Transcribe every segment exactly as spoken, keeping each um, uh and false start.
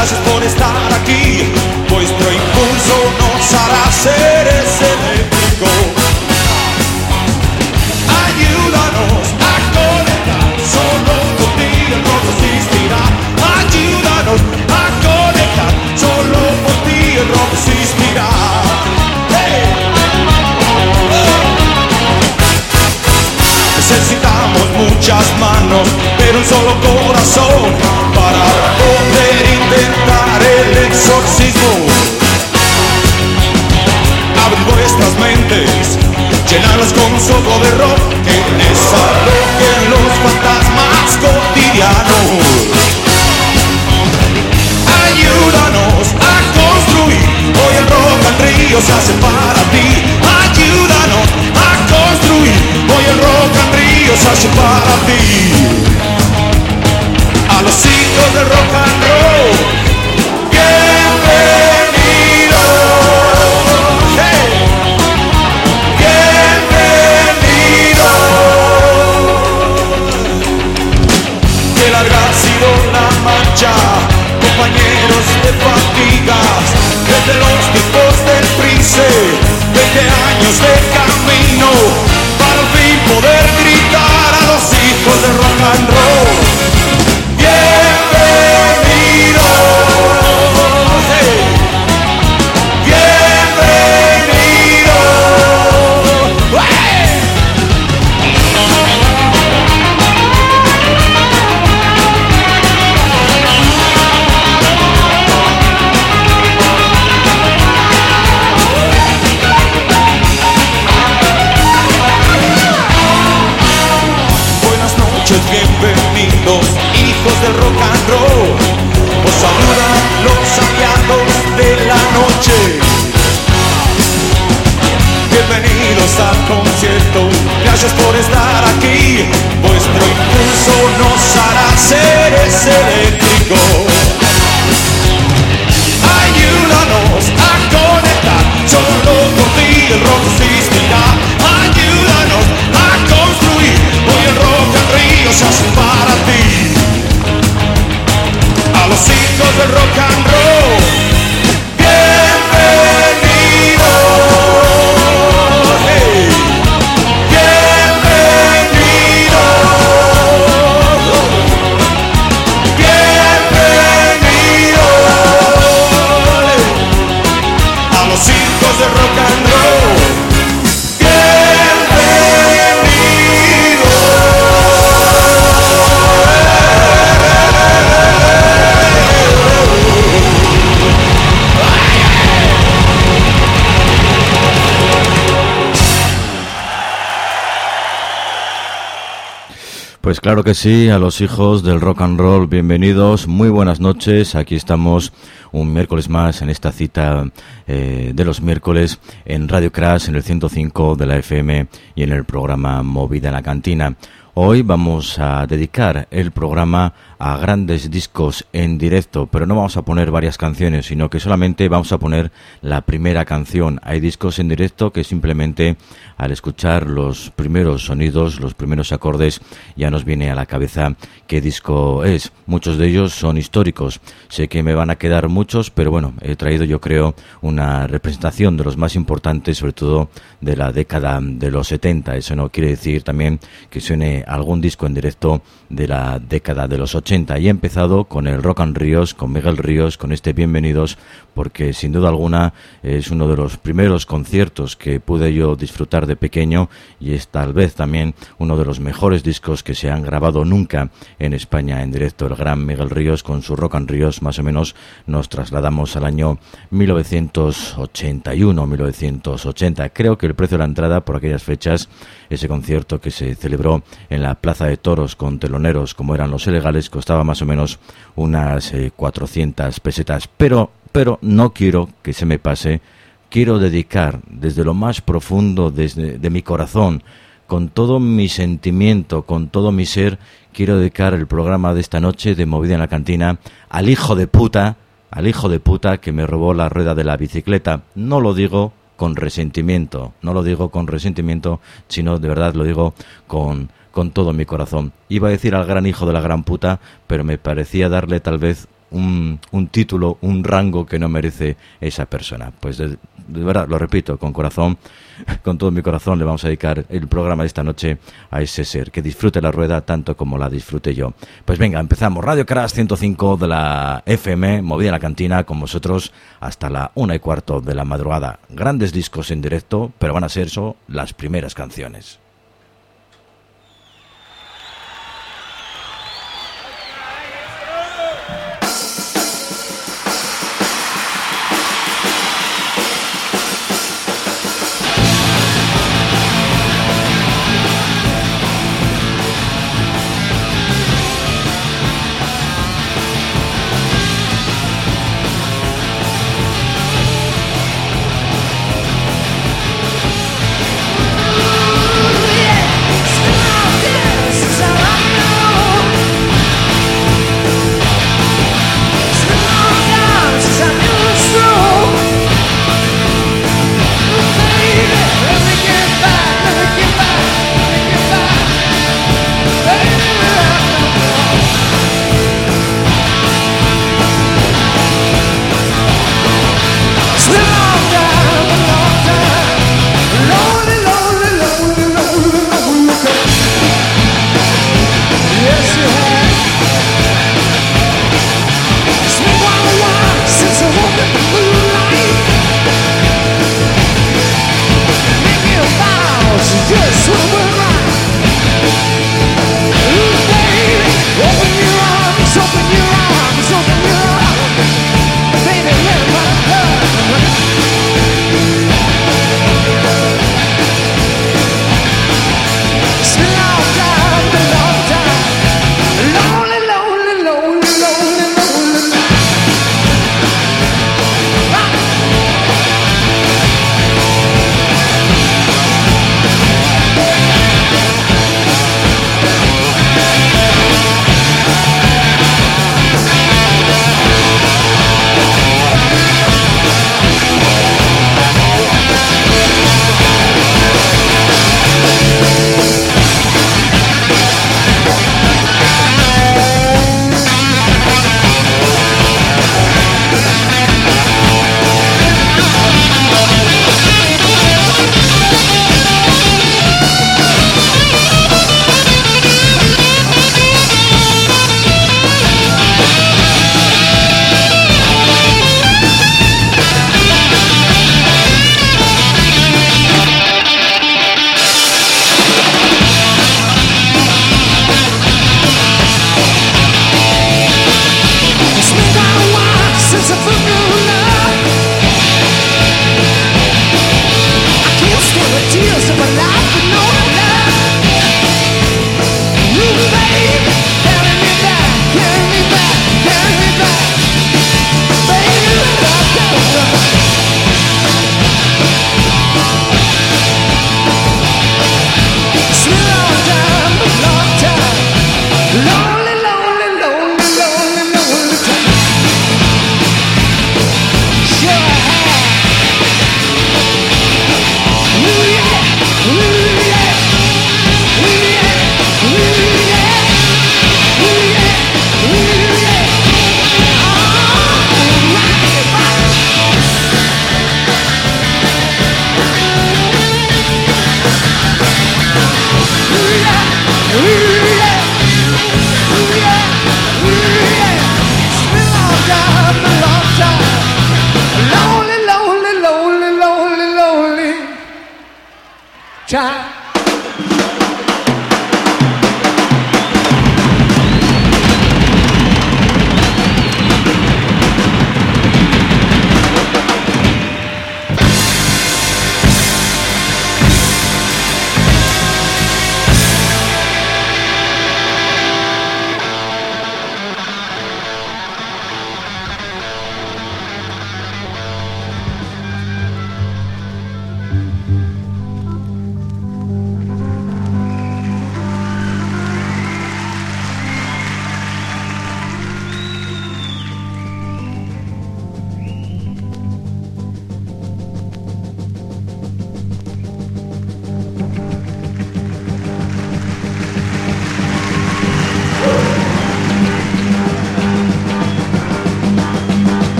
gracias por estar aquí. Vuestro impulso nos hará seres eléctricos. Ayúdanos a conectar, solo por ti el rock existirá. Ayúdanos a conectar, solo por ti el rock existirá. Hey. Necesitamos muchas manos, pero un solo corazón para poder intentar el exorcismo. Abren vuestras mentes, llenarlas con un soplo de rock que desalojen los fantasmas cotidianos. Ayúdanos a construir, hoy el Rock and Rio se hace para ti. Ayúdanos a construir, hoy el Rock and Rio se hace para ti. A los hijos del rock and roll, bienvenidos. Hey. Qué larga ha sido la marcha, compañeros de fatigas, desde los tiempos del Prince, veinte años de camino, para al fin poder gritar a los hijos del rock and roll. Bienvenidos, hey. Bienvenidos, hey. Bienvenidos, hijos del rock and roll. Os saludan los aliados de la noche. Bienvenidos al concierto, gracias por estar aquí. Vuestro impulso nos hará seres eléctricos. Ayúdanos a conectar, solo por ti el rock existirá. Ayúdanos a construir, hoy el Rock and Rio se hace para ti. A los hijos del rock and roll, bienvenidos, hey. Bienvenidos, bienvenidos, a los hijos del rock and roll. Pues claro que sí, a los hijos del rock and roll, bienvenidos, muy buenas noches, aquí estamos un miércoles más en esta cita eh, de los miércoles en Radio Crash, en el ciento cinco de la F M y en el programa Movida en la Cantina. Hoy vamos a dedicar el programa a grandes discos en directo, pero no vamos a poner varias canciones, sino que solamente vamos a poner la primera canción. Hay discos en directo que simplemente al escuchar los primeros sonidos, los primeros acordes, ya nos viene a la cabeza qué disco es. Muchos de ellos son históricos. Sé que me van a quedar muchos, pero bueno, he traído yo creo una representación de los más importantes, sobre todo de la década de los setenta. Eso no quiere decir también que suene algún disco en directo de la década de los ochenta. Y he empezado con el Rock and Ríos, con Miguel Ríos, con este Bienvenidos, porque sin duda alguna es uno de los primeros conciertos que pude yo disfrutar de pequeño y es tal vez también uno de los mejores discos que se han grabado nunca en España en directo. El gran Miguel Ríos con su Rock and Ríos, más o menos nos trasladamos al año mil novecientos ochenta y uno, mil novecientos ochenta. Creo que el precio de la entrada por aquellas fechas, ese concierto que se celebró en la Plaza de Toros con teloneros como eran los Ilegales, costaba más o menos unas eh, cuatrocientas pesetas, pero pero no quiero que se me pase. Quiero dedicar desde lo más profundo desde de mi corazón, con todo mi sentimiento, con todo mi ser, quiero dedicar el programa de esta noche de Movida en la Cantina al hijo de puta, al hijo de puta que me robó la rueda de la bicicleta. No lo digo con resentimiento, no lo digo con resentimiento, sino de verdad lo digo con, con todo mi corazón. Iba a decir al gran hijo de la gran puta, pero me parecía darle tal vez un, un título, un rango que no merece esa persona. Pues de, de verdad, lo repito, con corazón, con todo mi corazón le vamos a dedicar el programa de esta noche a ese ser, que disfrute la rueda tanto como la disfrute yo. Pues venga, empezamos. Radio Crash ciento cinco de la F M, movida en la cantina, con vosotros hasta la una y cuarto de la madrugada. Grandes discos en directo, pero van a ser eso las primeras canciones.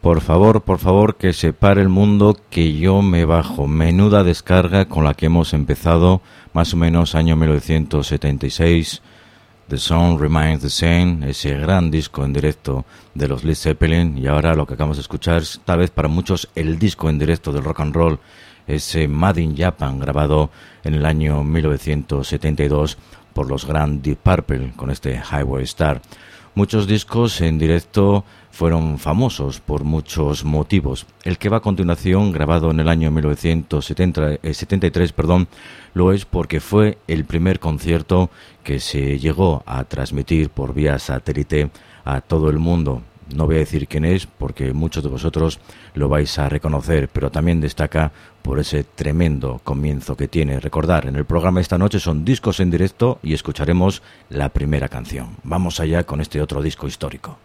Por favor, por favor, que se pare el mundo, que yo me bajo. Menuda descarga con la que hemos empezado, más o menos año mil novecientos setenta y seis. The Song Remains the Same, ese gran disco en directo de los Led Zeppelin. Y ahora lo que acabamos de escuchar es, tal vez para muchos, el disco en directo del rock and roll, ese Made in Japan, grabado en el año mil novecientos setenta y dos por los Grand Deep Purple, con este Highway Star. Muchos discos en directo fueron famosos por muchos motivos. El que va a continuación, grabado en el año mil novecientos setenta, eh, setenta y tres, perdón, lo es porque fue el primer concierto que se llegó a transmitir por vía satélite a todo el mundo. No voy a decir quién es porque muchos de vosotros lo vais a reconocer, pero también destaca por ese tremendo comienzo que tiene. Recordar, en el programa esta noche son discos en directo y escucharemos la primera canción. Vamos allá con este otro disco histórico.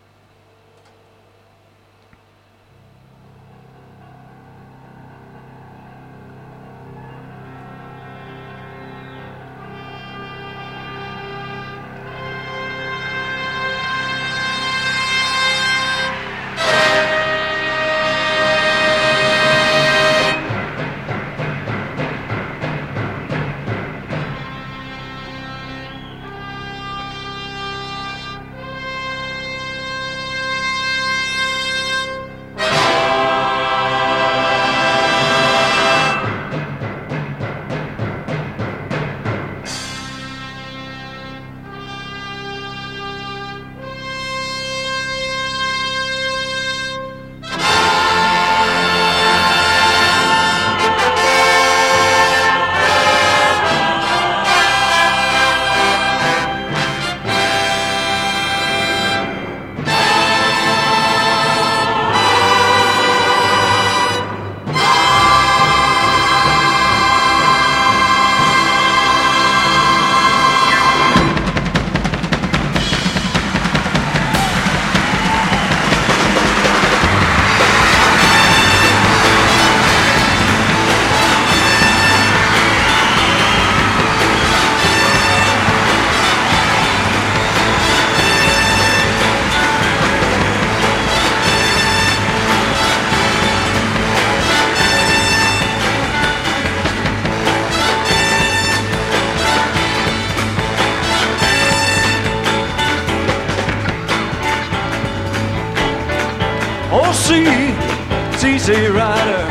Easy Rider,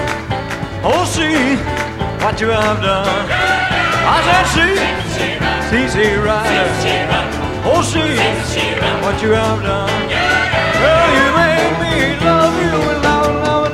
oh see what you have done. I said see, Easy Rider, oh see what you have done. Well, you made me love you without love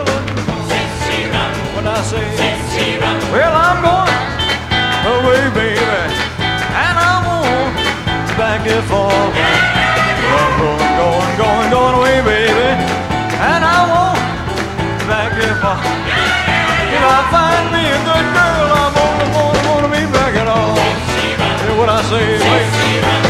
when I say, well, I'm going away, baby, and I'm on back and forth. I'm going, going, going, going away, baby, and I won't back and forth. If I find me a good girl, I'm gonna, gonna, gonna be back at all. Hear what I say, baby.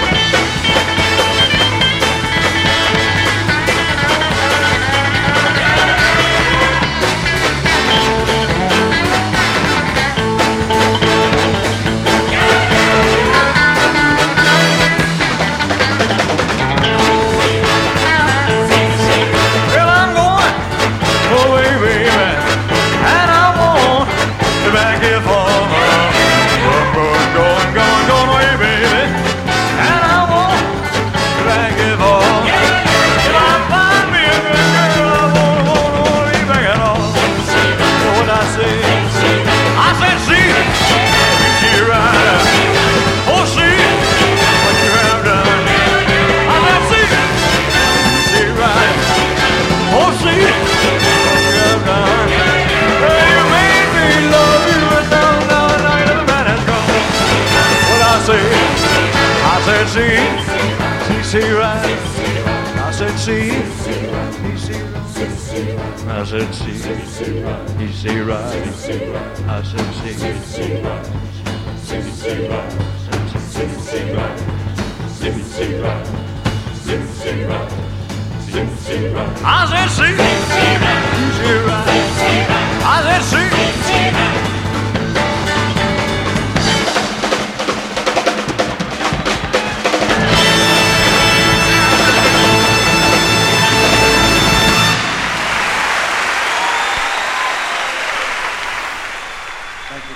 I said see, see, see right. I said see, see, see right. I said see, see, see right. I said see, see, right. See, see right. See, see right. See, see right. See, see right. See, see right. I said see, see right. I said see.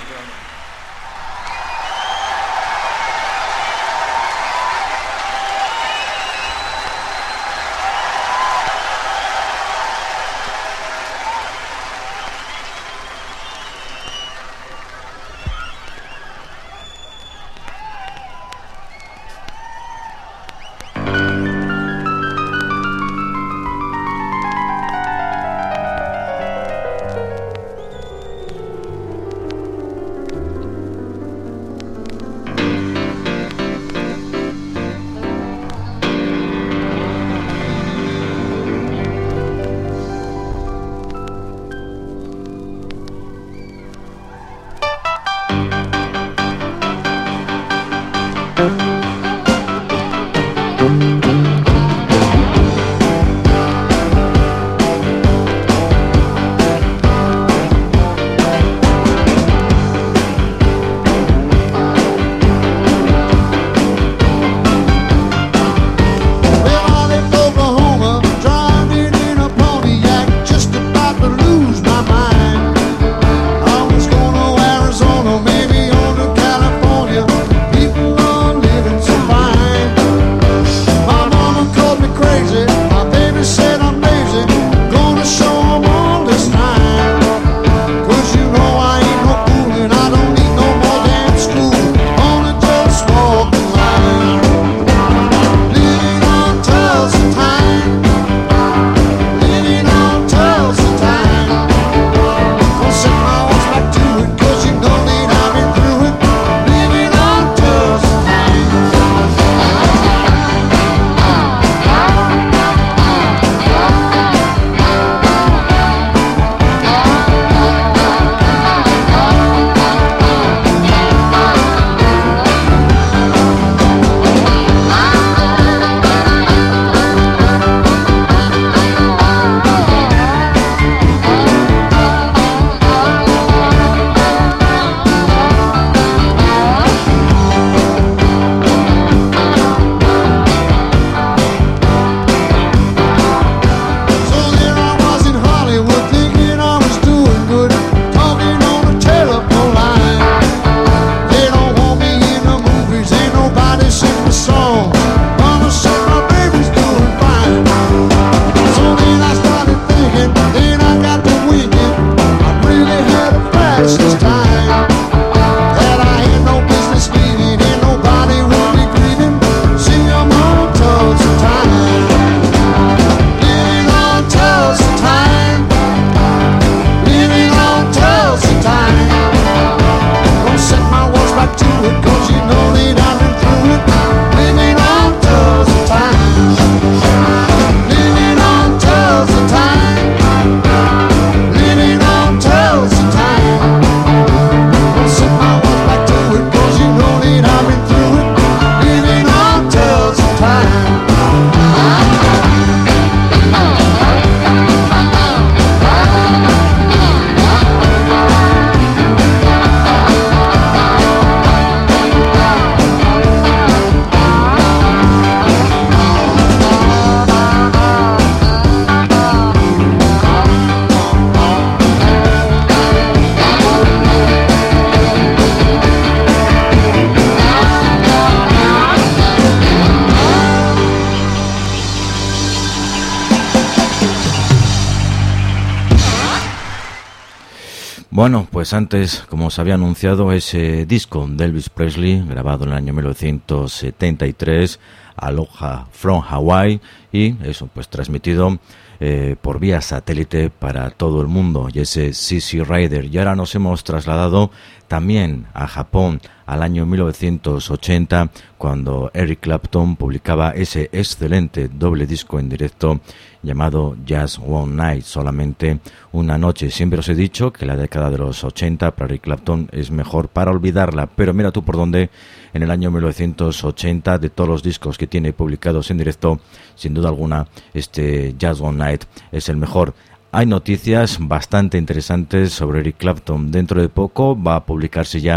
Bueno, pues antes, como os había anunciado, ese disco de Elvis Presley, grabado en el año mil novecientos setenta y tres, Aloha from Hawaii, y eso, pues transmitido eh, por vía satélite para todo el mundo, y ese C C Rider. Y ahora nos hemos trasladado también a Japón, al año mil novecientos ochenta, cuando Eric Clapton publicaba ese excelente doble disco en directo llamado Just One Night, solamente una noche. Siempre os he dicho que la década de los ochenta para Eric Clapton es mejor para olvidarla, pero mira tú por dónde, en el año mil novecientos ochenta, de todos los discos que tiene publicados en directo, sin duda alguna, este Just One Night es el mejor. Hay noticias bastante interesantes sobre Eric Clapton. Dentro de poco va a publicarse ya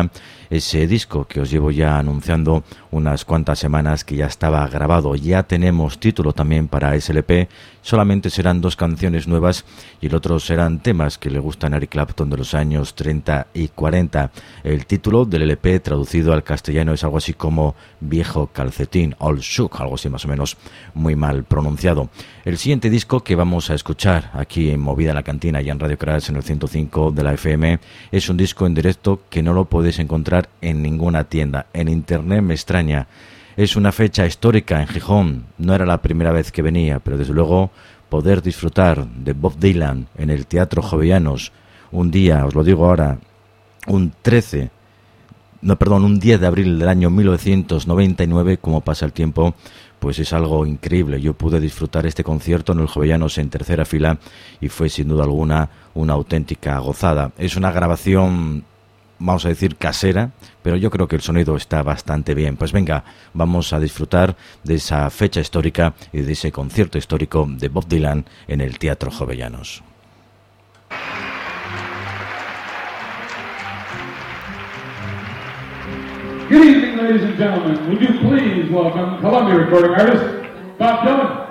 ese disco que os llevo ya anunciando unas cuantas semanas que ya estaba grabado. Ya tenemos título también para ese L P, solamente serán dos canciones nuevas y el otro serán temas que le gustan a Eric Clapton de los años treinta y cuarenta. El título del L P traducido al castellano es algo así como Viejo Calcetín, Old Shoe, algo así más o menos, muy mal pronunciado. El siguiente disco que vamos a escuchar aquí en Movida en la Cantina y en Radio Crash en el ciento cinco de la F M es un disco en directo que no lo podéis encontrar en ninguna tienda. En internet me extraña. Es una fecha histórica en Gijón. No era la primera vez que venía, pero desde luego poder disfrutar de Bob Dylan en el Teatro Jovellanos un día, os lo digo ahora, un trece, no, perdón, un diez de abril del año mil novecientos noventa y nueve, como pasa el tiempo, pues es algo increíble. Yo pude disfrutar este concierto en el Jovellanos en tercera fila y fue sin duda alguna una auténtica gozada. Es una grabación, vamos a decir, casera, pero yo creo que el sonido está bastante bien. Pues venga, vamos a disfrutar de esa fecha histórica y de ese concierto histórico de Bob Dylan en el Teatro Jovellanos. Good evening, ladies and gentlemen. Would you please welcome Columbia recording artist, Bob Dylan.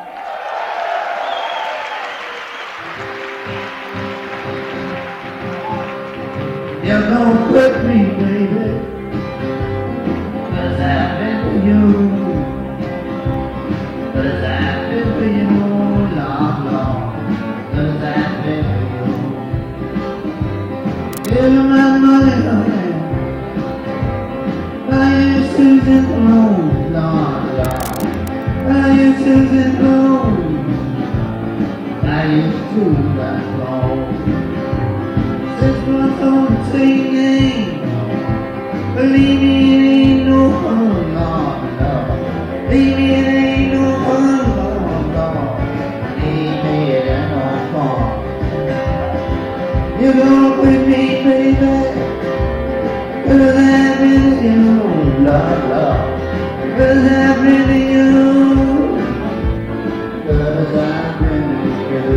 You don't quit me, baby, 'cause I've been for you, 'cause I've been for you, long, long, 'cause I've been for you. Give me my money, honey. Buy you Susan Bloom, Lord, Lord. Buy you Susan Bloom. Buy you Susan Bloom. Six months on the same name. Believe me, it ain't no fun, Lord, Lord. Believe me, it ain't no fun, Lord, Lord. Believe me, it ain't no fun. You gonna quit me, baby, 'cause I've been to you, Lord, Lord. 'Cause I've been to you, 'cause I've been to you.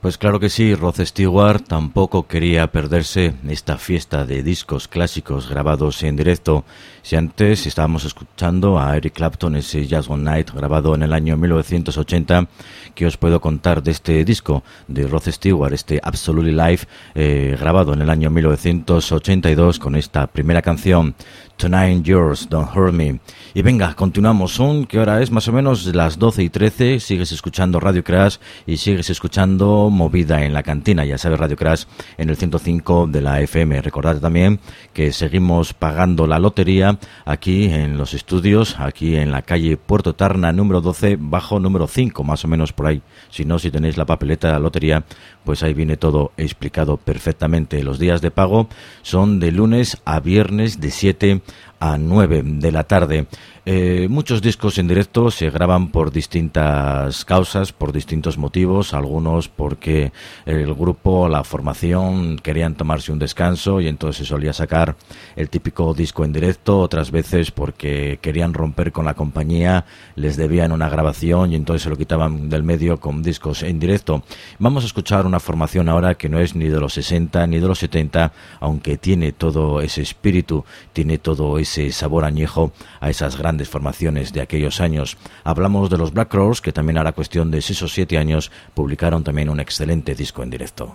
Pues claro que sí, Rod Stewart tampoco quería perderse esta fiesta de discos clásicos grabados en directo. Si antes estábamos escuchando a Eric Clapton, ese Just One Night grabado en el año mil novecientos ochenta, ¿qué os puedo contar de este disco de Rod Stewart, este Absolutely Live, eh, grabado en el año mil novecientos ochenta y dos con esta primera canción, Tonight Yours, Don't Hurt Me? Y venga, continuamos, son que ahora es más o menos las doce y trece, sigues escuchando Radio Crash y sigues escuchando Movida en la Cantina, ya sabes, Radio Crash en el ciento cinco de la F M. Recordad también que seguimos pagando la lotería aquí en los estudios, aquí en la calle Puerto Tarna número doce, bajo número cinco, más o menos por ahí. Si no, si tenéis la papeleta de la lotería, pues ahí viene todo explicado perfectamente. Los días de pago son de lunes a viernes de siete a nueve de la tarde. Eh, muchos discos en directo se graban por distintas causas, por distintos motivos, algunos porque el grupo, la formación querían tomarse un descanso y entonces se solía sacar el típico disco en directo, otras veces porque querían romper con la compañía, les debían una grabación y entonces se lo quitaban del medio con discos en directo. Vamos a escuchar una formación ahora que no es ni de los sesenta ni de los setenta, aunque tiene todo ese espíritu, tiene todo ese sabor añejo a esas grandes formaciones de aquellos años. Hablamos de los Black Crowes, que también hará cuestión de seis o siete años publicaron también un excelente disco en directo.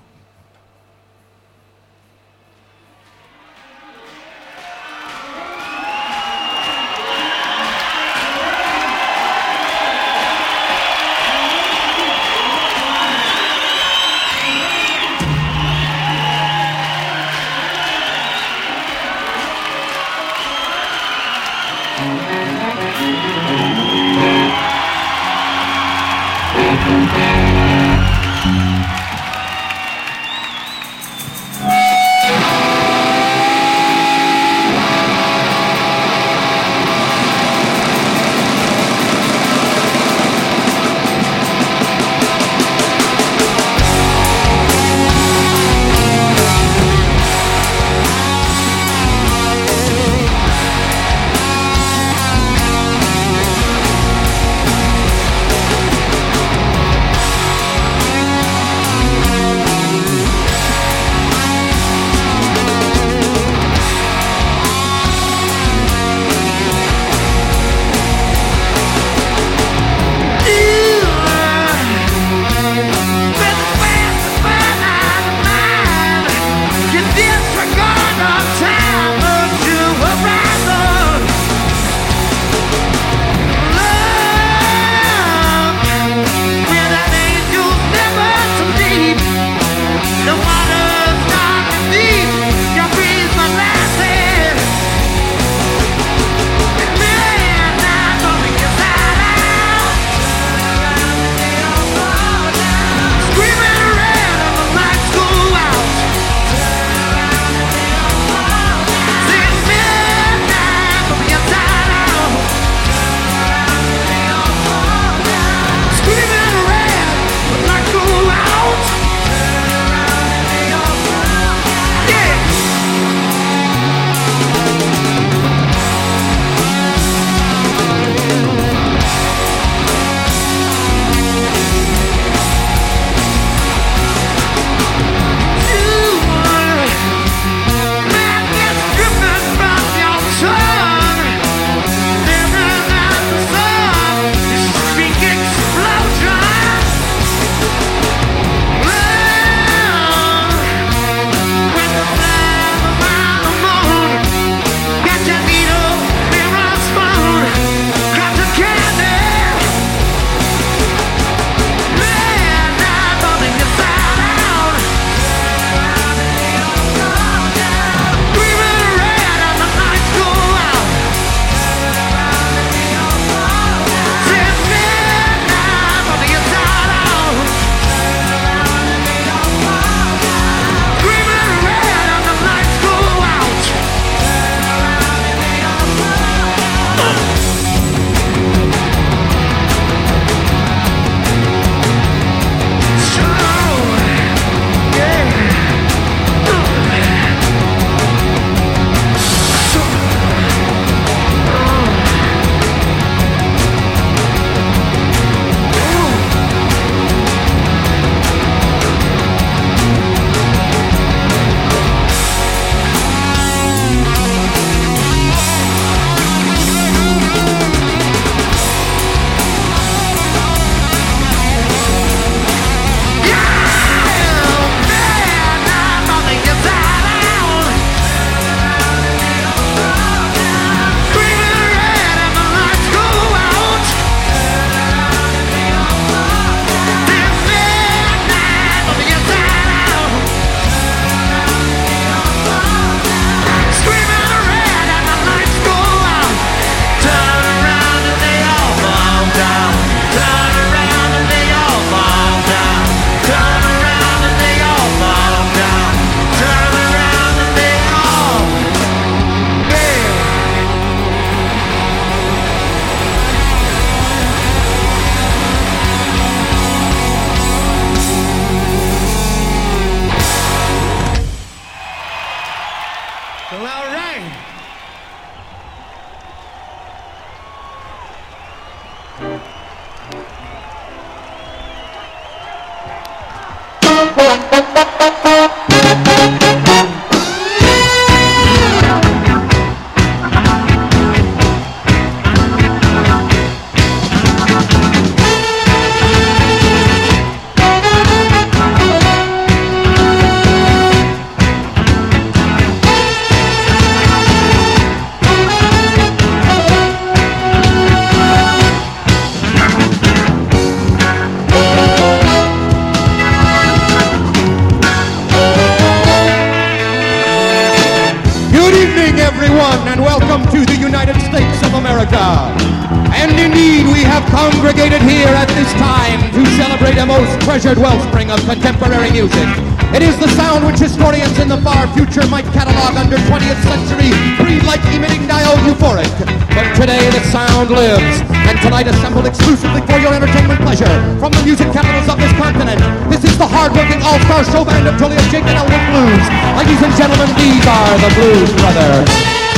welcome to the United States of America. And indeed, we have congregated here at this time to celebrate a most treasured wellspring of contemporary music. It is the sound which historians in the far future might catalog under twentieth century breed-like emitting diode euphoric. But today the sound lives, and tonight assembled exclusively for your entertainment pleasure from the music capitals of this continent, this is the hard-working all-star show band of Julius Jake and Elwood Blues. Ladies and gentlemen, these are the Blues Brothers.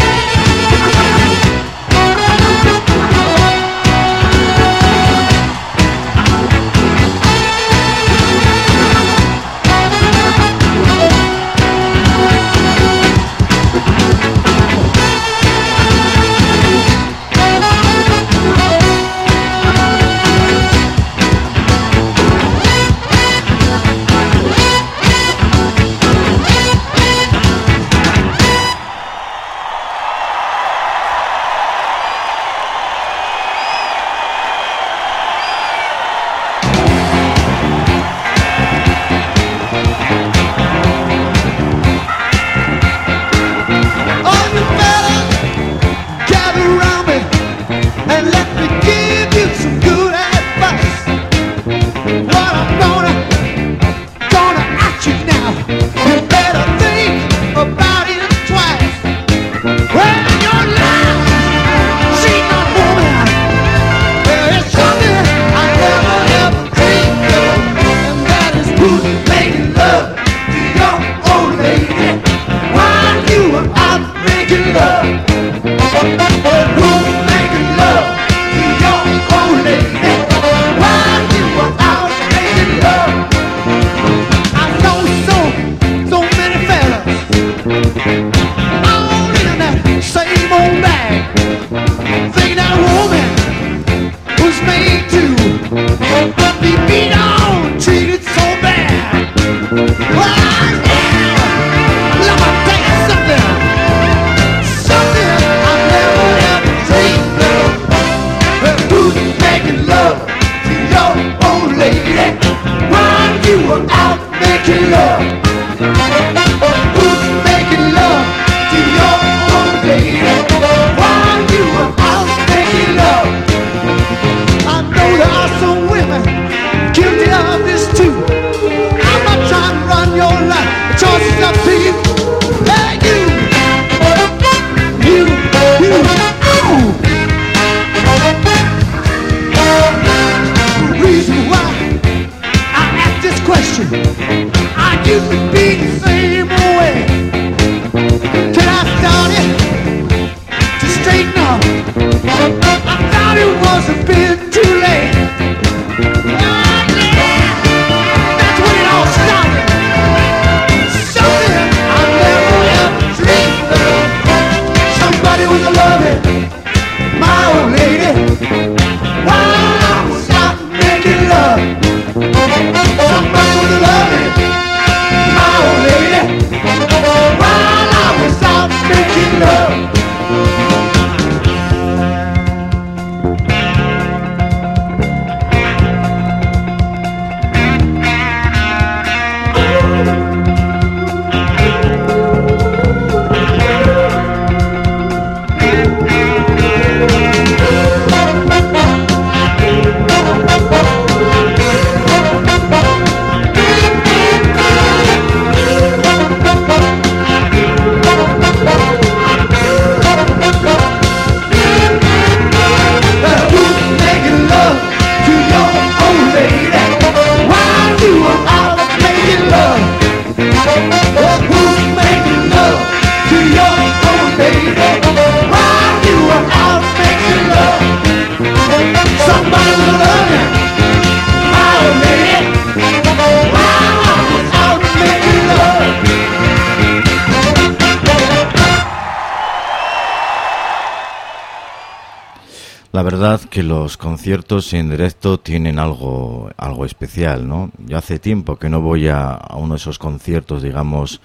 La verdad que los conciertos en directo tienen algo, algo especial, ¿no? Yo hace tiempo que no voy a, a uno de esos conciertos, digamos,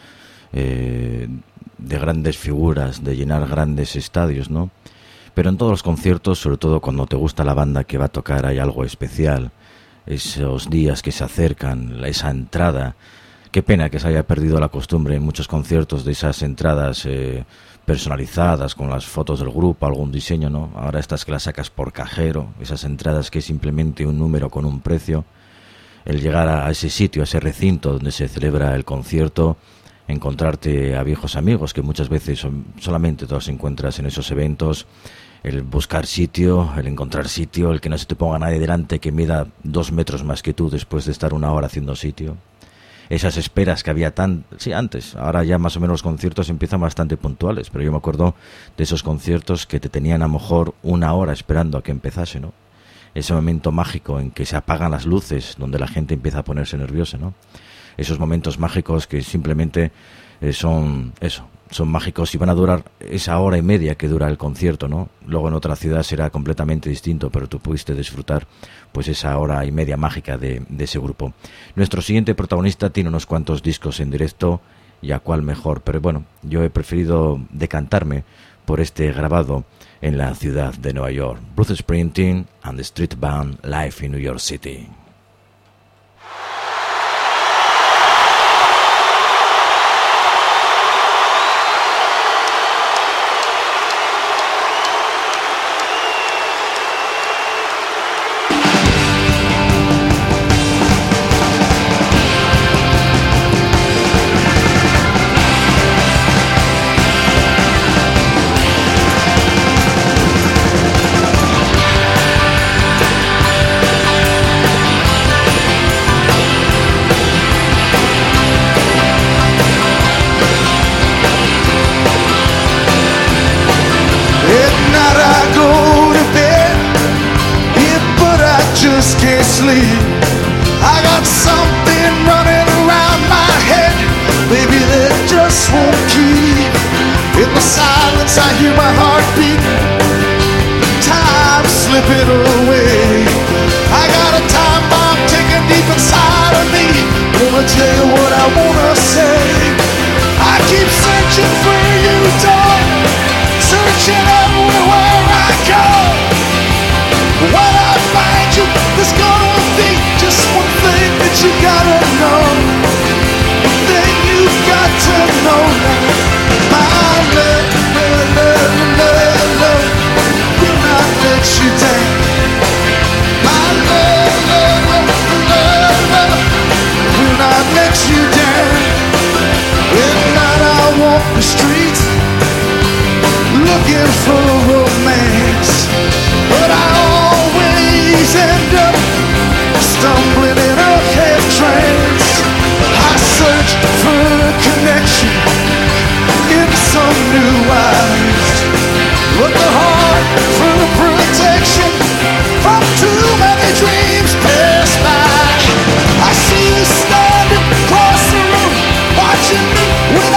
eh, de grandes figuras, de llenar grandes estadios, ¿no? Pero en todos los conciertos, sobre todo cuando te gusta la banda que va a tocar, hay algo especial. Esos días que se acercan, esa entrada, Qué pena que se haya perdido la costumbre en muchos conciertos de esas entradas eh, personalizadas con las fotos del grupo, algún diseño, ¿no? Ahora estas que las sacas por cajero, esas entradas que es simplemente un número con un precio. El llegar a ese sitio, a ese recinto donde se celebra el concierto, encontrarte a viejos amigos que muchas veces son, solamente te los encuentras en esos eventos, el buscar sitio, el encontrar sitio, el que no se te ponga nadie delante que mida dos metros más que tú después de estar una hora haciendo sitio. Esas esperas que había tan... Sí, antes. Ahora ya más o menos los conciertos empiezan bastante puntuales, pero yo me acuerdo de esos conciertos que te tenían a lo mejor una hora esperando a que empezase, ¿no? Ese momento mágico en que se apagan las luces, donde la gente empieza a ponerse nerviosa, ¿no? Esos momentos mágicos que simplemente eh, son eso, son mágicos y van a durar esa hora y media que dura el concierto, ¿no? Luego en otra ciudad será completamente distinto, pero tú pudiste disfrutar pues esa hora y media mágica de, de ese grupo. Nuestro siguiente protagonista tiene unos cuantos discos en directo, y a cuál mejor, pero bueno, yo he preferido decantarme por este grabado en la ciudad de Nueva York. Bruce Springsteen and the Street Band live in New York City.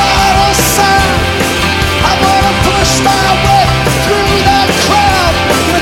My way through that crowd.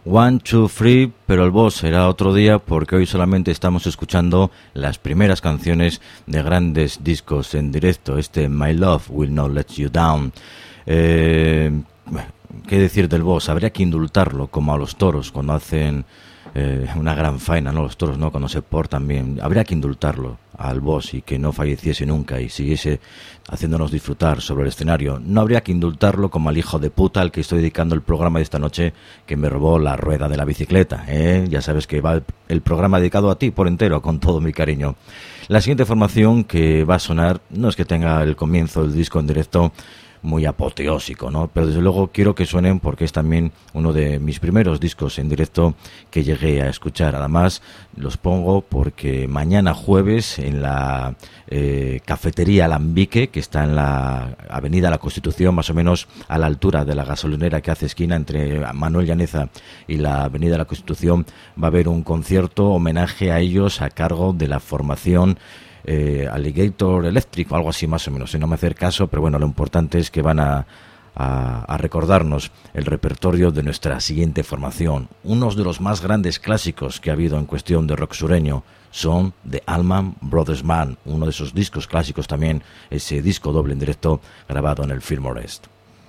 One, two, three, pero el boss será otro día porque hoy solamente estamos escuchando las primeras canciones de grandes discos en directo. Este My Love Will Not Let You Down. Eh, ¿Qué decir del boss? Habría que indultarlo como a los toros cuando hacen eh, una gran faena, ¿no? Los toros, ¿no? Cuando se portan bien. Habría que indultarlo al boss y que no falleciese nunca y siguiese haciéndonos disfrutar sobre el escenario. No habría que indultarlo como al hijo de puta al que estoy dedicando el programa de esta noche, que me robó la rueda de la bicicleta, ¿eh? Ya sabes que va el programa dedicado a ti por entero, con todo mi cariño. La siguiente formación que va a sonar no es que tenga el comienzo del disco en directo muy apoteósico, ¿no? Pero desde luego quiero que suenen porque es también uno de mis primeros discos en directo que llegué a escuchar. Además, los pongo porque mañana jueves en la eh, cafetería Alambique, que está en la avenida La Constitución, más o menos a la altura de la gasolinera que hace esquina entre Manuel Llaneza y la avenida La Constitución, va a haber un concierto homenaje a ellos a cargo de la formación Eh, Alligator Electric o algo así más o menos, si no me hacer caso, pero bueno, lo importante es que van a, a, a recordarnos el repertorio de nuestra siguiente formación. Unos de los más grandes clásicos que ha habido en cuestión de rock sureño son The Allman Brothers Band, uno de esos discos clásicos también, ese disco doble en directo grabado en el Fillmore East.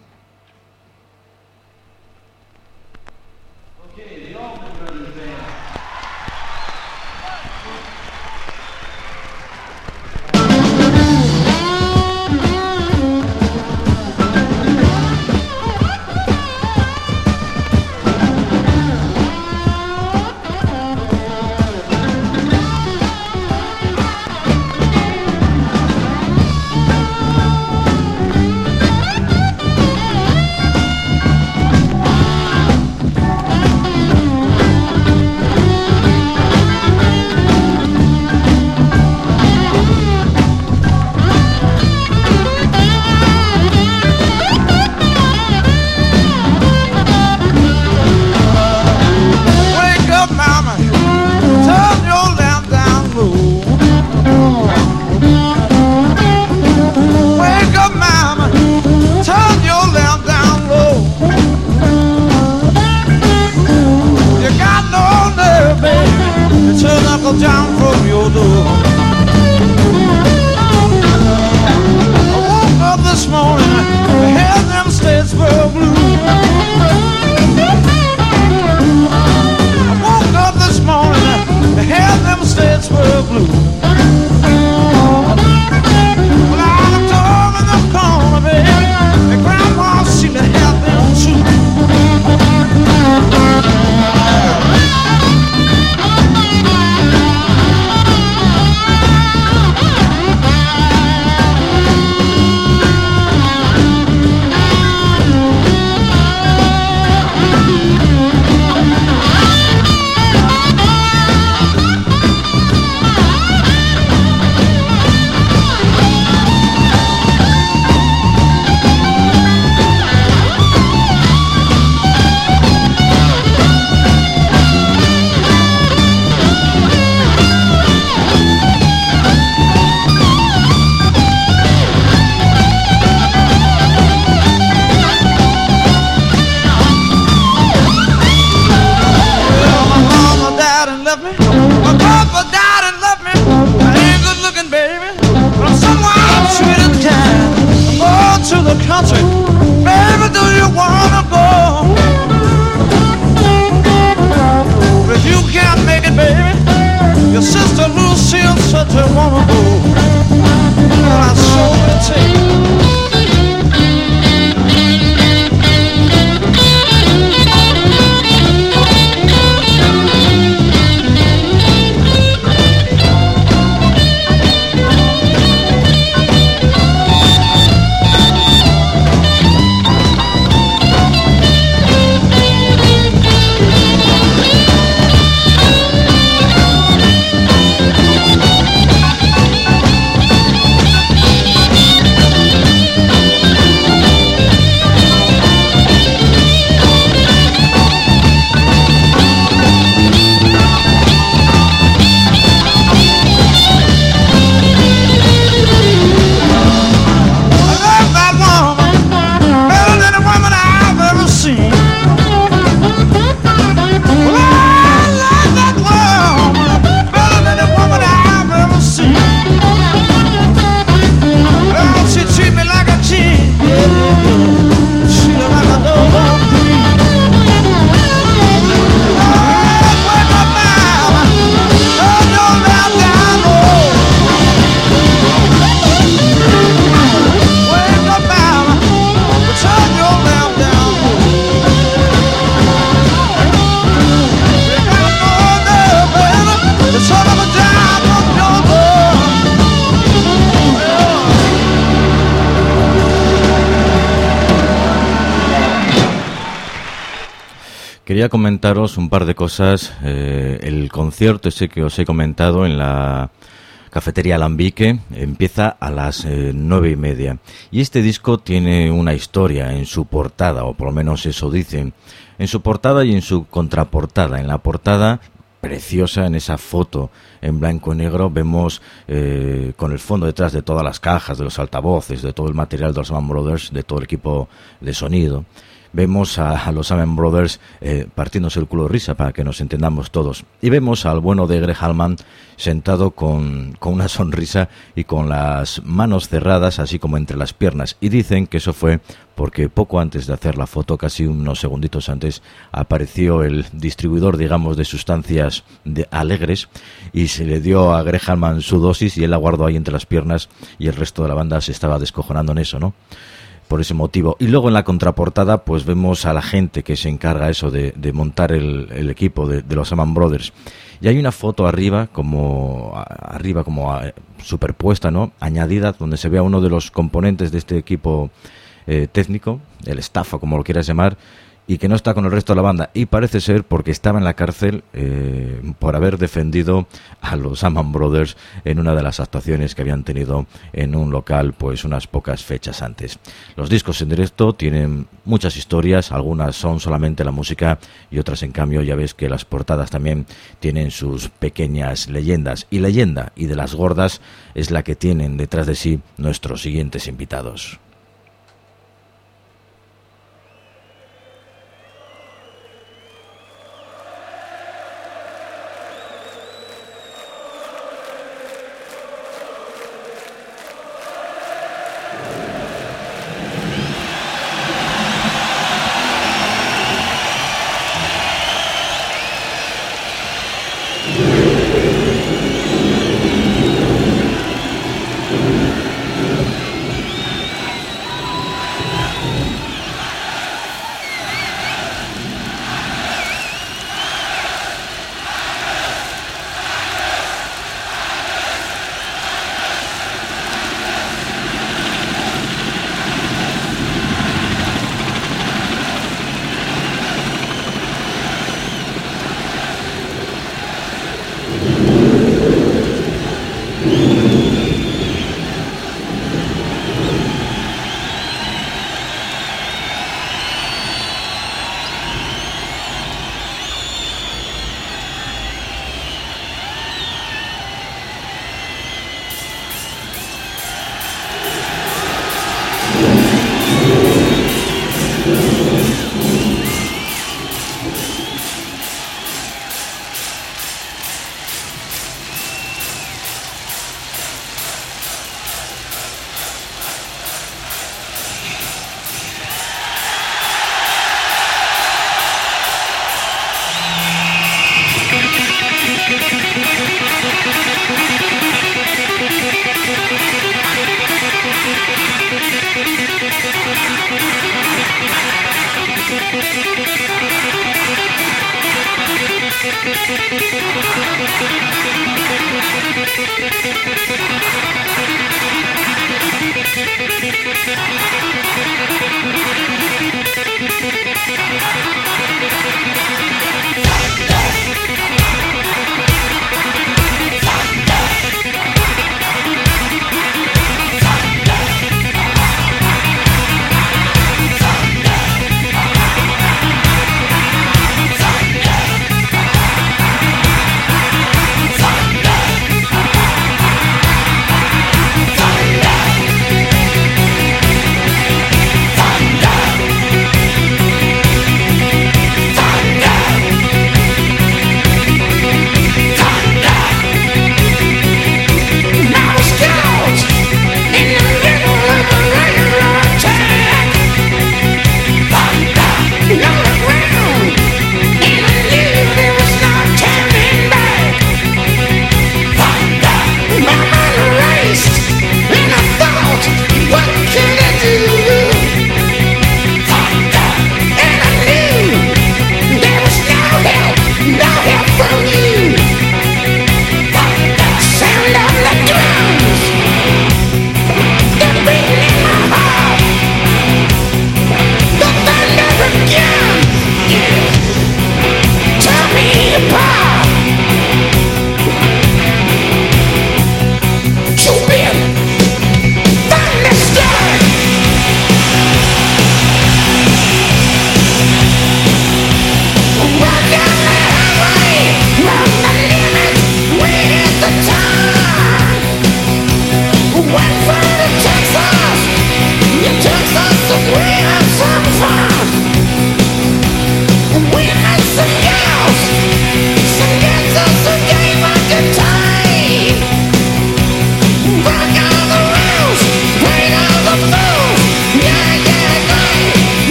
Down from your door. I woke up this morning, I had them Statesboro blues. I woke up this morning, I had them Statesboro blues. Well, I looked over in the corner, baby, and Grandma seemed to have them too. Country, baby, do you wanna go? If you can't make it, baby, your sister Lucille said you wanna go. Well, I sure will take Quería comentaros un par de cosas. Eh, el concierto ese que os he comentado en la Cafetería Alambique empieza a las eh, nueve y media. Y este disco tiene una historia en su portada, o por lo menos eso dicen. En su portada y en su contraportada. En la portada, preciosa, en esa foto en blanco y negro, vemos eh, con el fondo detrás de todas las cajas, de los altavoces, de todo el material de los Allman Brothers, de todo el equipo de sonido. Vemos a, a los Allman Brothers eh, partiéndose el culo de risa, para que nos entendamos todos. Y vemos al bueno de Greg Allman sentado con, con una sonrisa y con las manos cerradas, así como entre las piernas. Y dicen que eso fue porque poco antes de hacer la foto, casi unos segunditos antes, apareció el distribuidor, digamos, de sustancias de alegres, y se le dio a Greg Allman su dosis y él la guardó ahí entre las piernas, y el resto de la banda se estaba descojonando en eso, ¿no? Por ese motivo. Y luego en la contraportada pues vemos a la gente que se encarga eso de, de montar el, el equipo de, de los Allman Brothers. Y hay una foto arriba, como a, arriba como a, superpuesta, ¿no? Añadida, donde se ve a uno de los componentes de este equipo eh, técnico, el staff o como lo quieras llamar, y que no está con el resto de la banda, y parece ser porque estaba en la cárcel eh, por haber defendido a los Allman Brothers en una de las actuaciones que habían tenido en un local pues unas pocas fechas antes. Los discos en directo tienen muchas historias, algunas son solamente la música y otras en cambio ya ves que las portadas también tienen sus pequeñas leyendas, y leyenda y de las gordas es la que tienen detrás de sí nuestros siguientes invitados.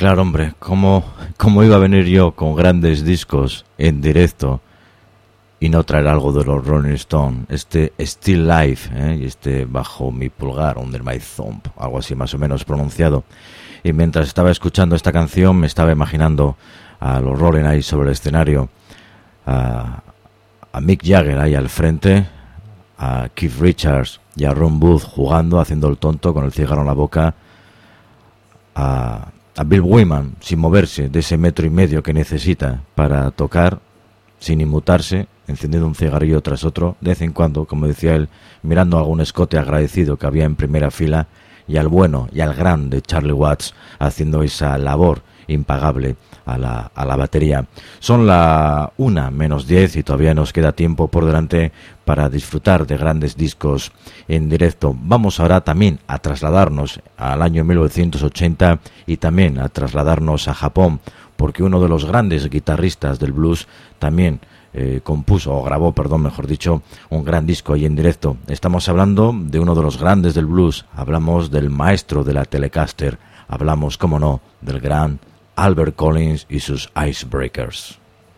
Claro, hombre, ¿cómo, cómo iba a venir yo con grandes discos en directo y no traer algo de los Rolling Stones? Este Still Life, ¿eh? Y este bajo mi pulgar, under my thumb, algo así más o menos pronunciado. Y mientras estaba escuchando esta canción me estaba imaginando a los Rolling ahí sobre el escenario, a, a Mick Jagger ahí al frente, a Keith Richards y a Ron Wood jugando, haciendo el tonto con el cigarro en la boca, a, a Bill Wyman sin moverse de ese metro y medio que necesita para tocar, sin inmutarse, encendiendo un cigarrillo tras otro, de vez en cuando, como decía él, mirando a algún escote agradecido que había en primera fila, y al bueno y al grande Charlie Watts haciendo esa labor impagable a la, a la batería. Son la una menos diez y todavía nos queda tiempo por delante para disfrutar de grandes discos en directo. Vamos ahora también a trasladarnos al año mil novecientos ochenta y también a trasladarnos a Japón, porque uno de los grandes guitarristas del blues también eh, compuso, o grabó, perdón, mejor dicho, un gran disco ahí en directo. Estamos hablando de uno de los grandes del blues, hablamos del maestro de la Telecaster, hablamos, como no, del gran Albert Collins y sus Icebreakers.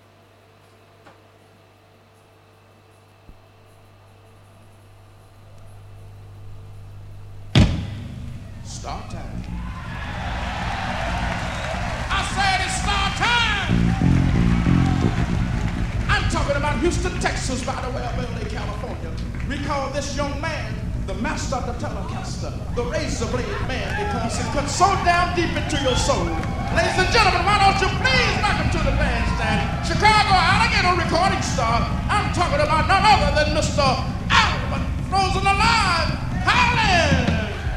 Start time. I said it's start time. I'm talking about Houston, Texas, by the way, of L A, California. Recall this young man, the master of the Telecaster, the razor blade man, because it cuts so down deep into your soul. Ladies and gentlemen, why don't you please welcome to the bandstand, Chicago Alligator recording star. I'm talking about none other than Mister Albert Frozen Alive Howland.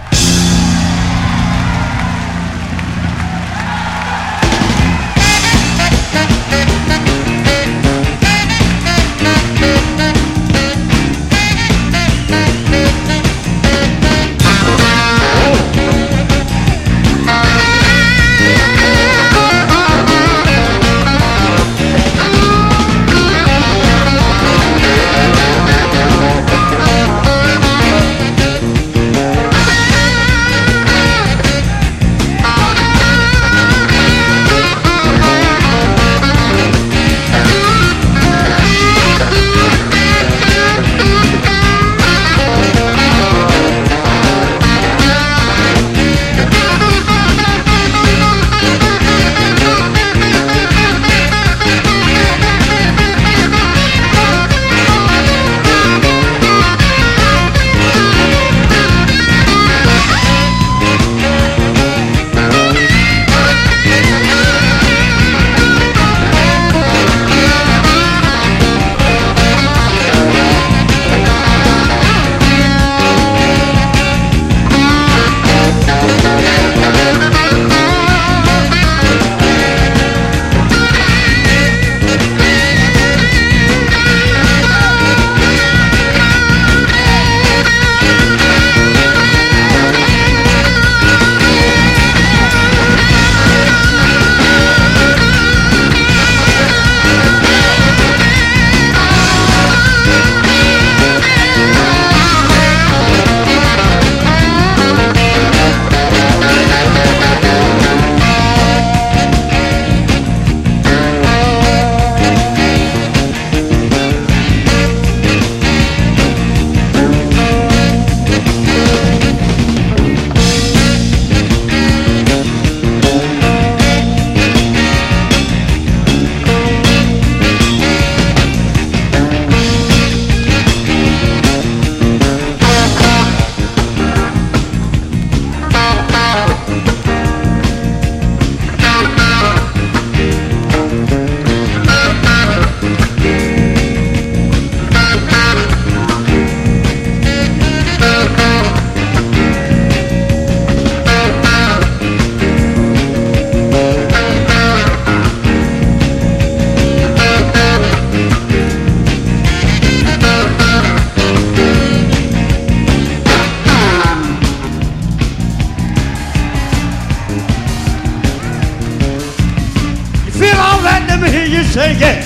say yeah.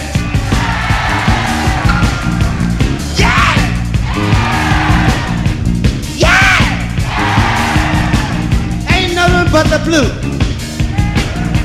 Yeah! Yeah! Ain't nothing but the blue.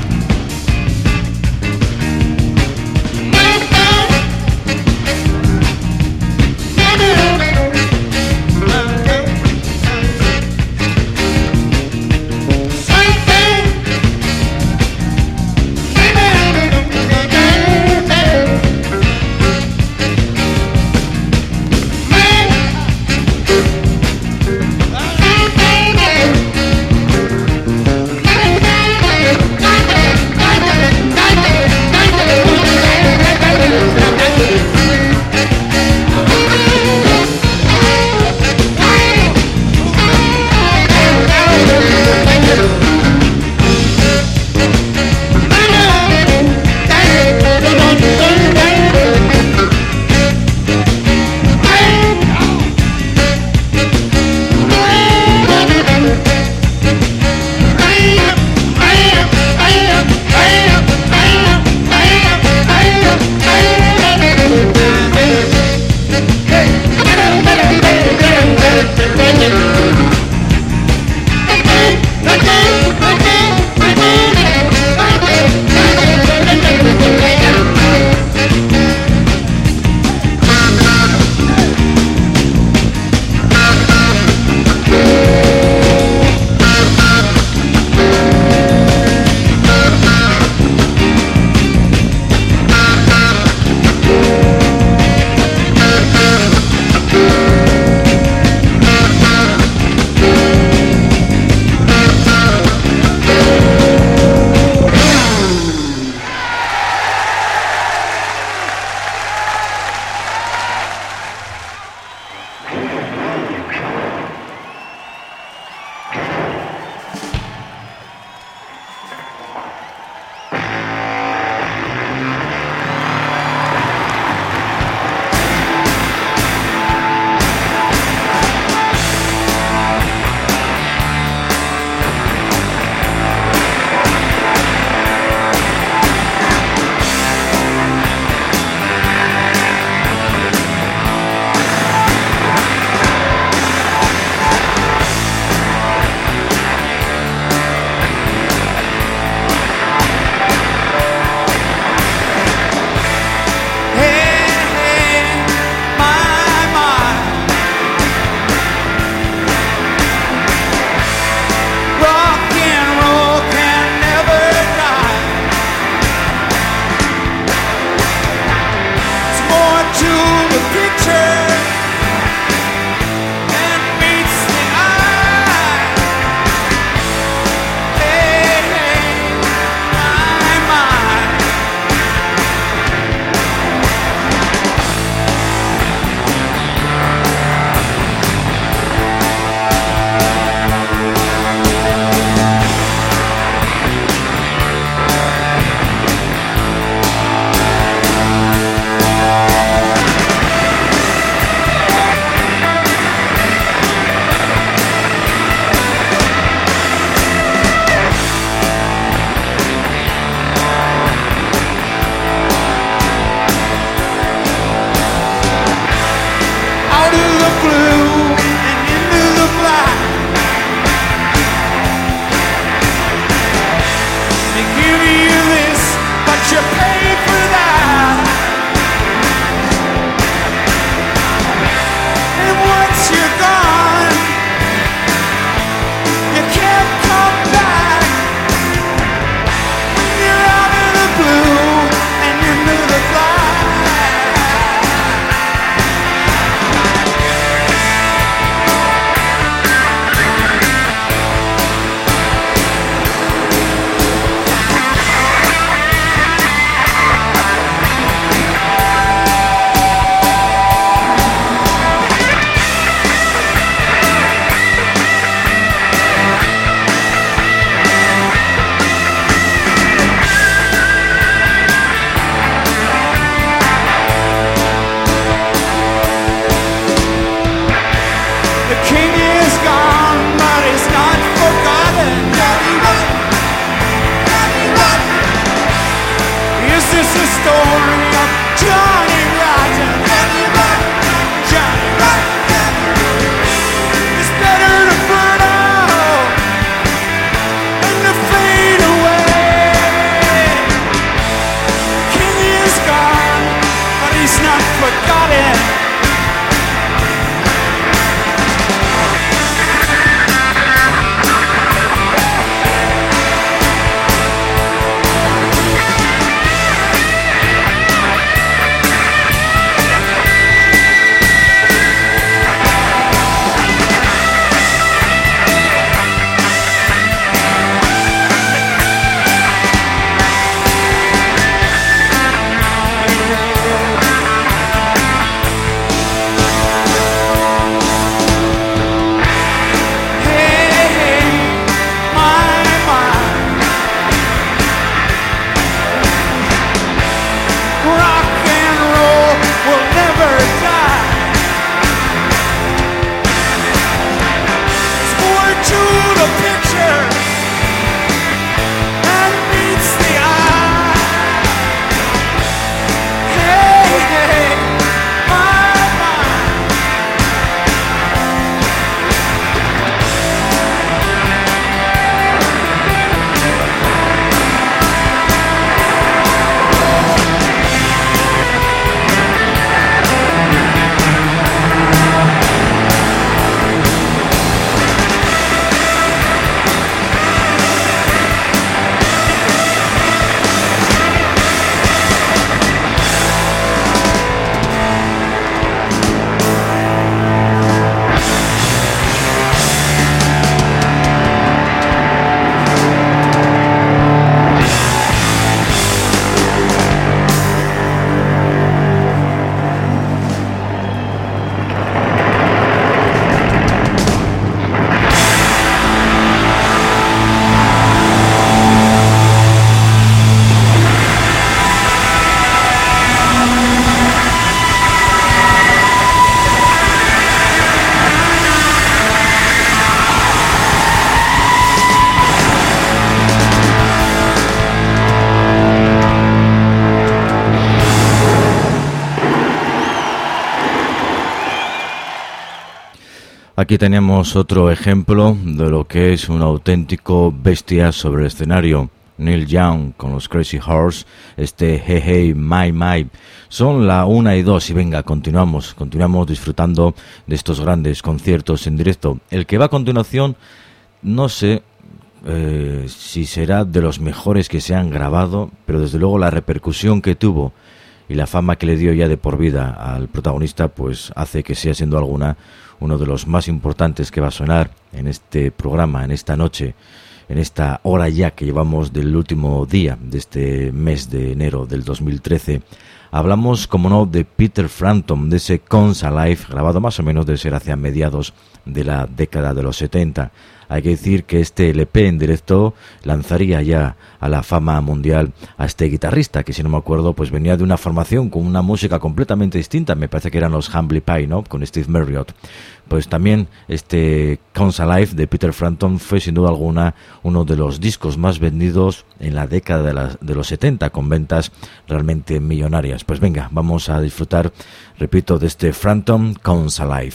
Aquí tenemos otro ejemplo de lo que es un auténtico bestia sobre el escenario. Neil Young con los Crazy Horse, este Hey Hey My My. Son la una y dos y venga, continuamos, continuamos disfrutando de estos grandes conciertos en directo. El que va a continuación, no sé eh, si será de los mejores que se han grabado, pero desde luego la repercusión que tuvo y la fama que le dio ya de por vida al protagonista, pues hace que sea, siendo alguna, uno de los más importantes que va a sonar en este programa, en esta noche, en esta hora ya que llevamos del último día de este mes de enero del dos mil trece. Hablamos, como no, de Peter Frampton, de ese Comes Alive, grabado más o menos de ser hacia mediados de la década de los setenta. Hay que decir que este L P en directo lanzaría ya a la fama mundial a este guitarrista, que si no me acuerdo, pues venía de una formación con una música completamente distinta. Me parece que eran los Humble Pie, ¿no?, con Steve Marriott. Pues también este Comes Alive de Peter Frampton fue sin duda alguna uno de los discos más vendidos en la década de, la, de los setenta, con ventas realmente millonarias. Pues venga, vamos a disfrutar, repito, de este Frampton Comes Alive.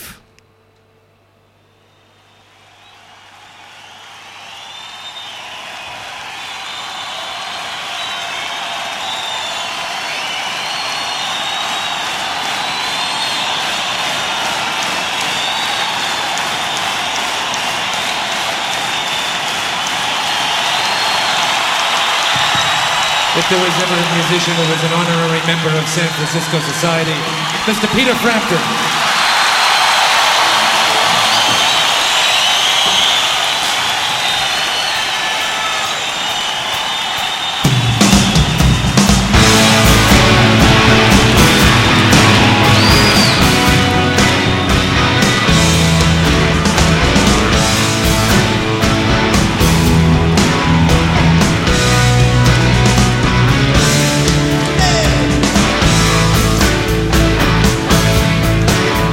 If there was ever a musician who was an honorary member of San Francisco Society, Mister Peter Frampton. Hey!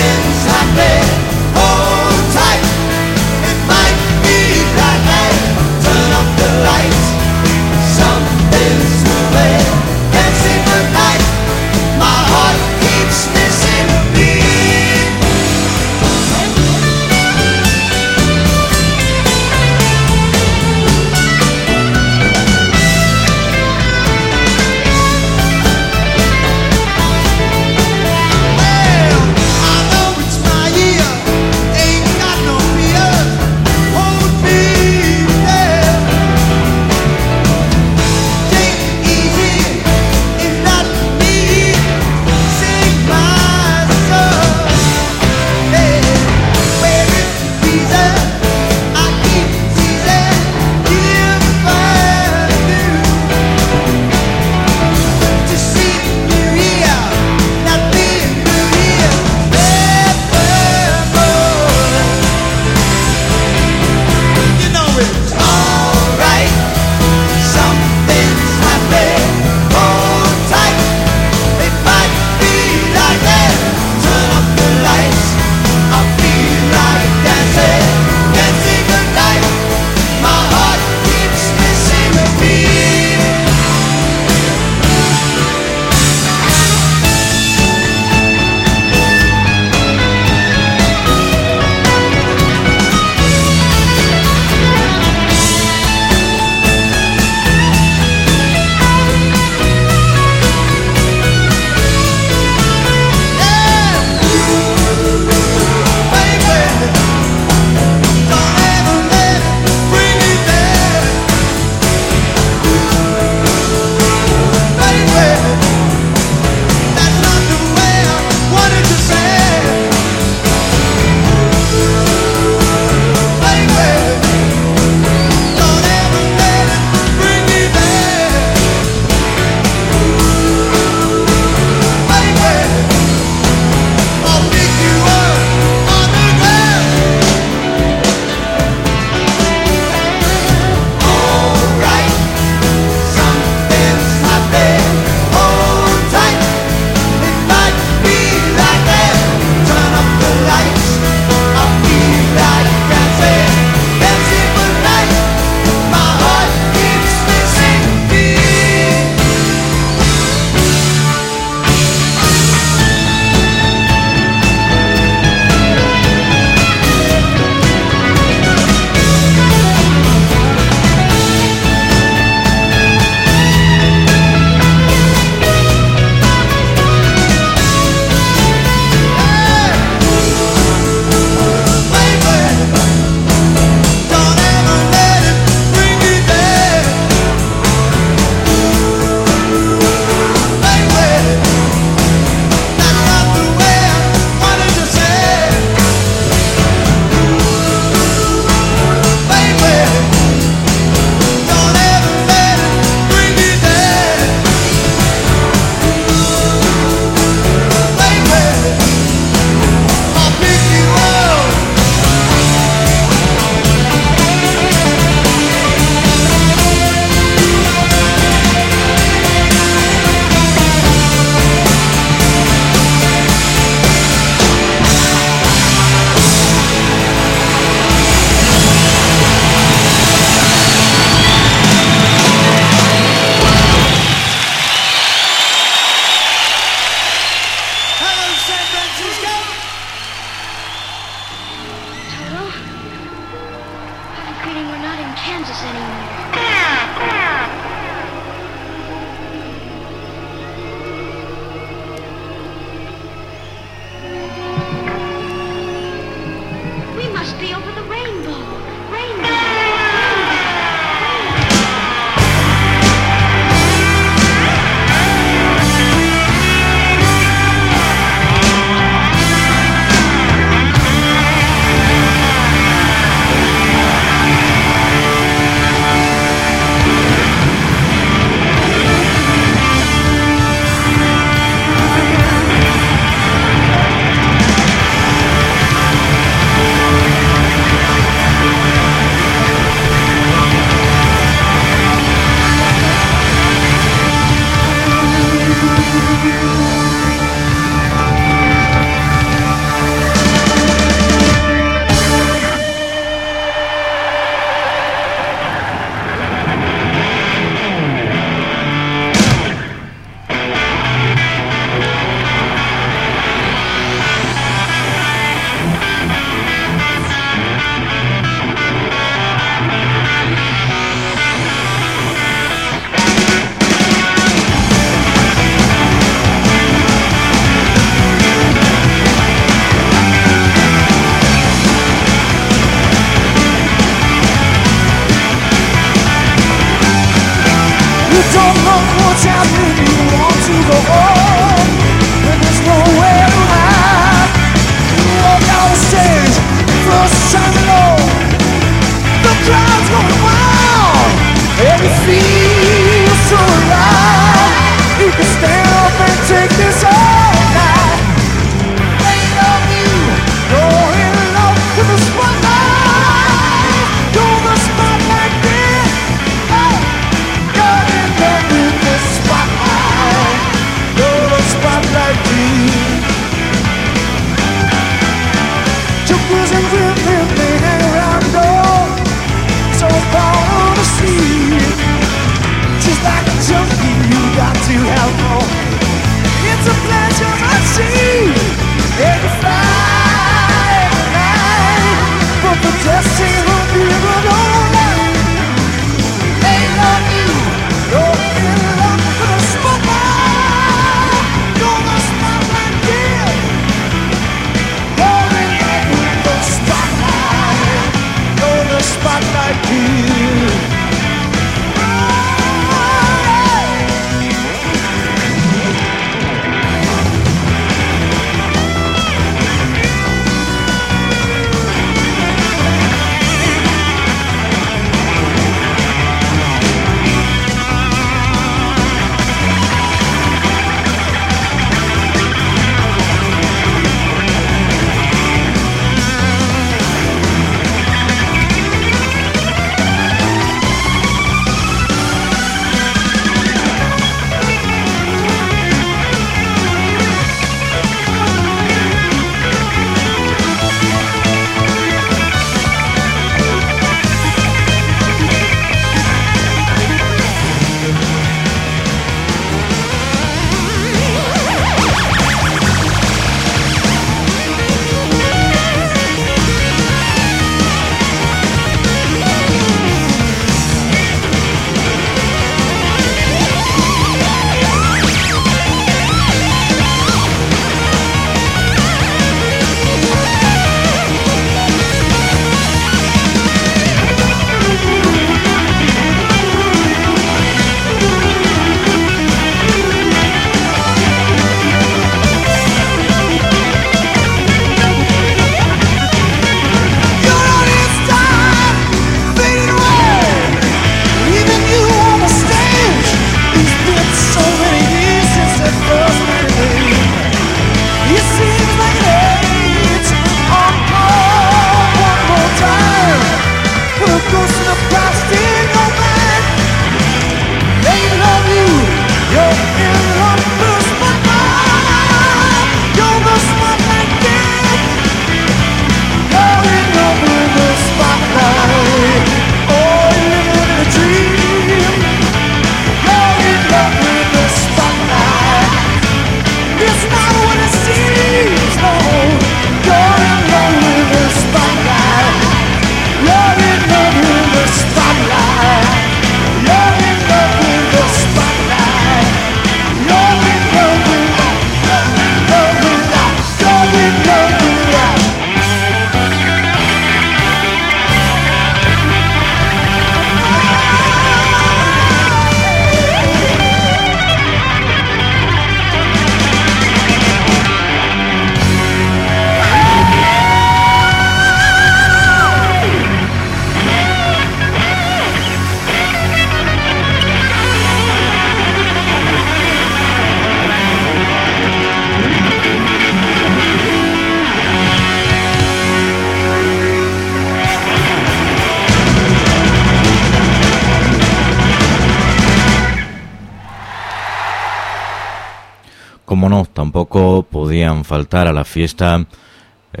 como no, tampoco podían faltar a la fiesta eh,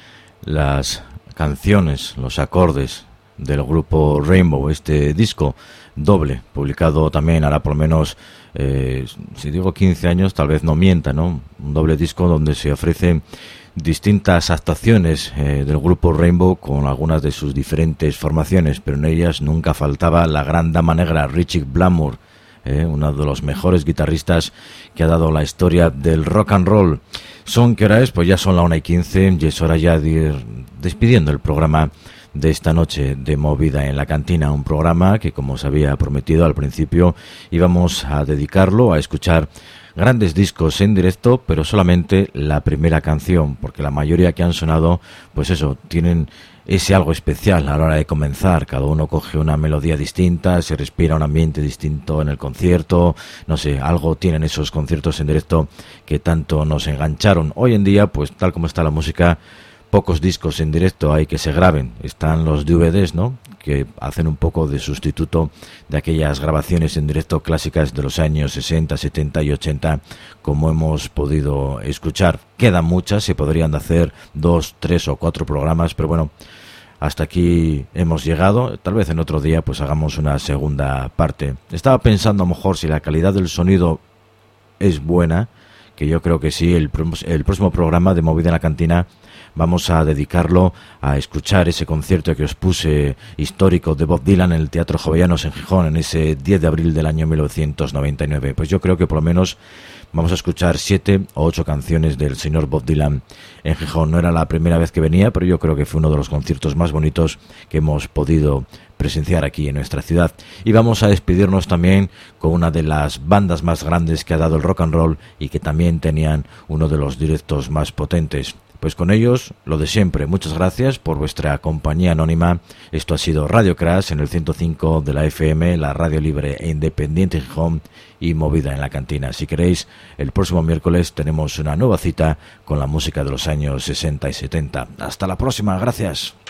las canciones, los acordes del grupo Rainbow, este disco doble, publicado también hará por lo menos, eh, si digo quince años, tal vez no mienta, ¿no? Un doble disco donde se ofrecen distintas actuaciones eh, del grupo Rainbow con algunas de sus diferentes formaciones, pero en ellas nunca faltaba la gran dama negra, Ritchie Blackmore, eh, uno de los mejores guitarristas que ha dado la historia del rock and roll. Son, ¿qué hora es? Pues ya son la una y quince y es hora ya de ir despidiendo el programa de esta noche de Movida en la Cantina, un programa que, como os había prometido al principio, íbamos a dedicarlo a escuchar grandes discos en directo, pero solamente la primera canción, porque la mayoría que han sonado, pues eso, tienen ese algo especial a la hora de comenzar. Cada uno coge una melodía distinta, se respira un ambiente distinto en el concierto, no sé, algo tienen esos conciertos en directo que tanto nos engancharon. Hoy en día, pues tal como está la música, pocos discos en directo hay que se graben. Están los D V Ds, ¿no?, que hacen un poco de sustituto de aquellas grabaciones en directo clásicas de los años sesenta, setenta y ochenta, como hemos podido escuchar. Quedan muchas, se podrían hacer dos, tres o cuatro programas, pero bueno, hasta aquí hemos llegado. Tal vez en otro día pues hagamos una segunda parte. Estaba pensando a lo mejor si la calidad del sonido es buena, que yo creo que sí. El, el próximo programa de Movida en la Cantina vamos a dedicarlo a escuchar ese concierto que os puse histórico de Bob Dylan en el Teatro Jovellanos en Gijón en ese diez de abril del año mil novecientos noventa y nueve. Pues yo creo que por lo menos vamos a escuchar siete o ocho canciones del señor Bob Dylan en Gijón. No era la primera vez que venía, pero yo creo que fue uno de los conciertos más bonitos que hemos podido presenciar aquí en nuestra ciudad. Y vamos a despedirnos también con una de las bandas más grandes que ha dado el rock and roll y que también tenían uno de los directos más potentes. Pues con ellos, lo de siempre. Muchas gracias por vuestra compañía anónima. Esto ha sido Radio Crash en el ciento cinco de la F M, la radio libre e independiente Gijón, y Movida en la Cantina. Si queréis, el próximo miércoles tenemos una nueva cita con la música de los años sesenta y setenta. Hasta la próxima, gracias.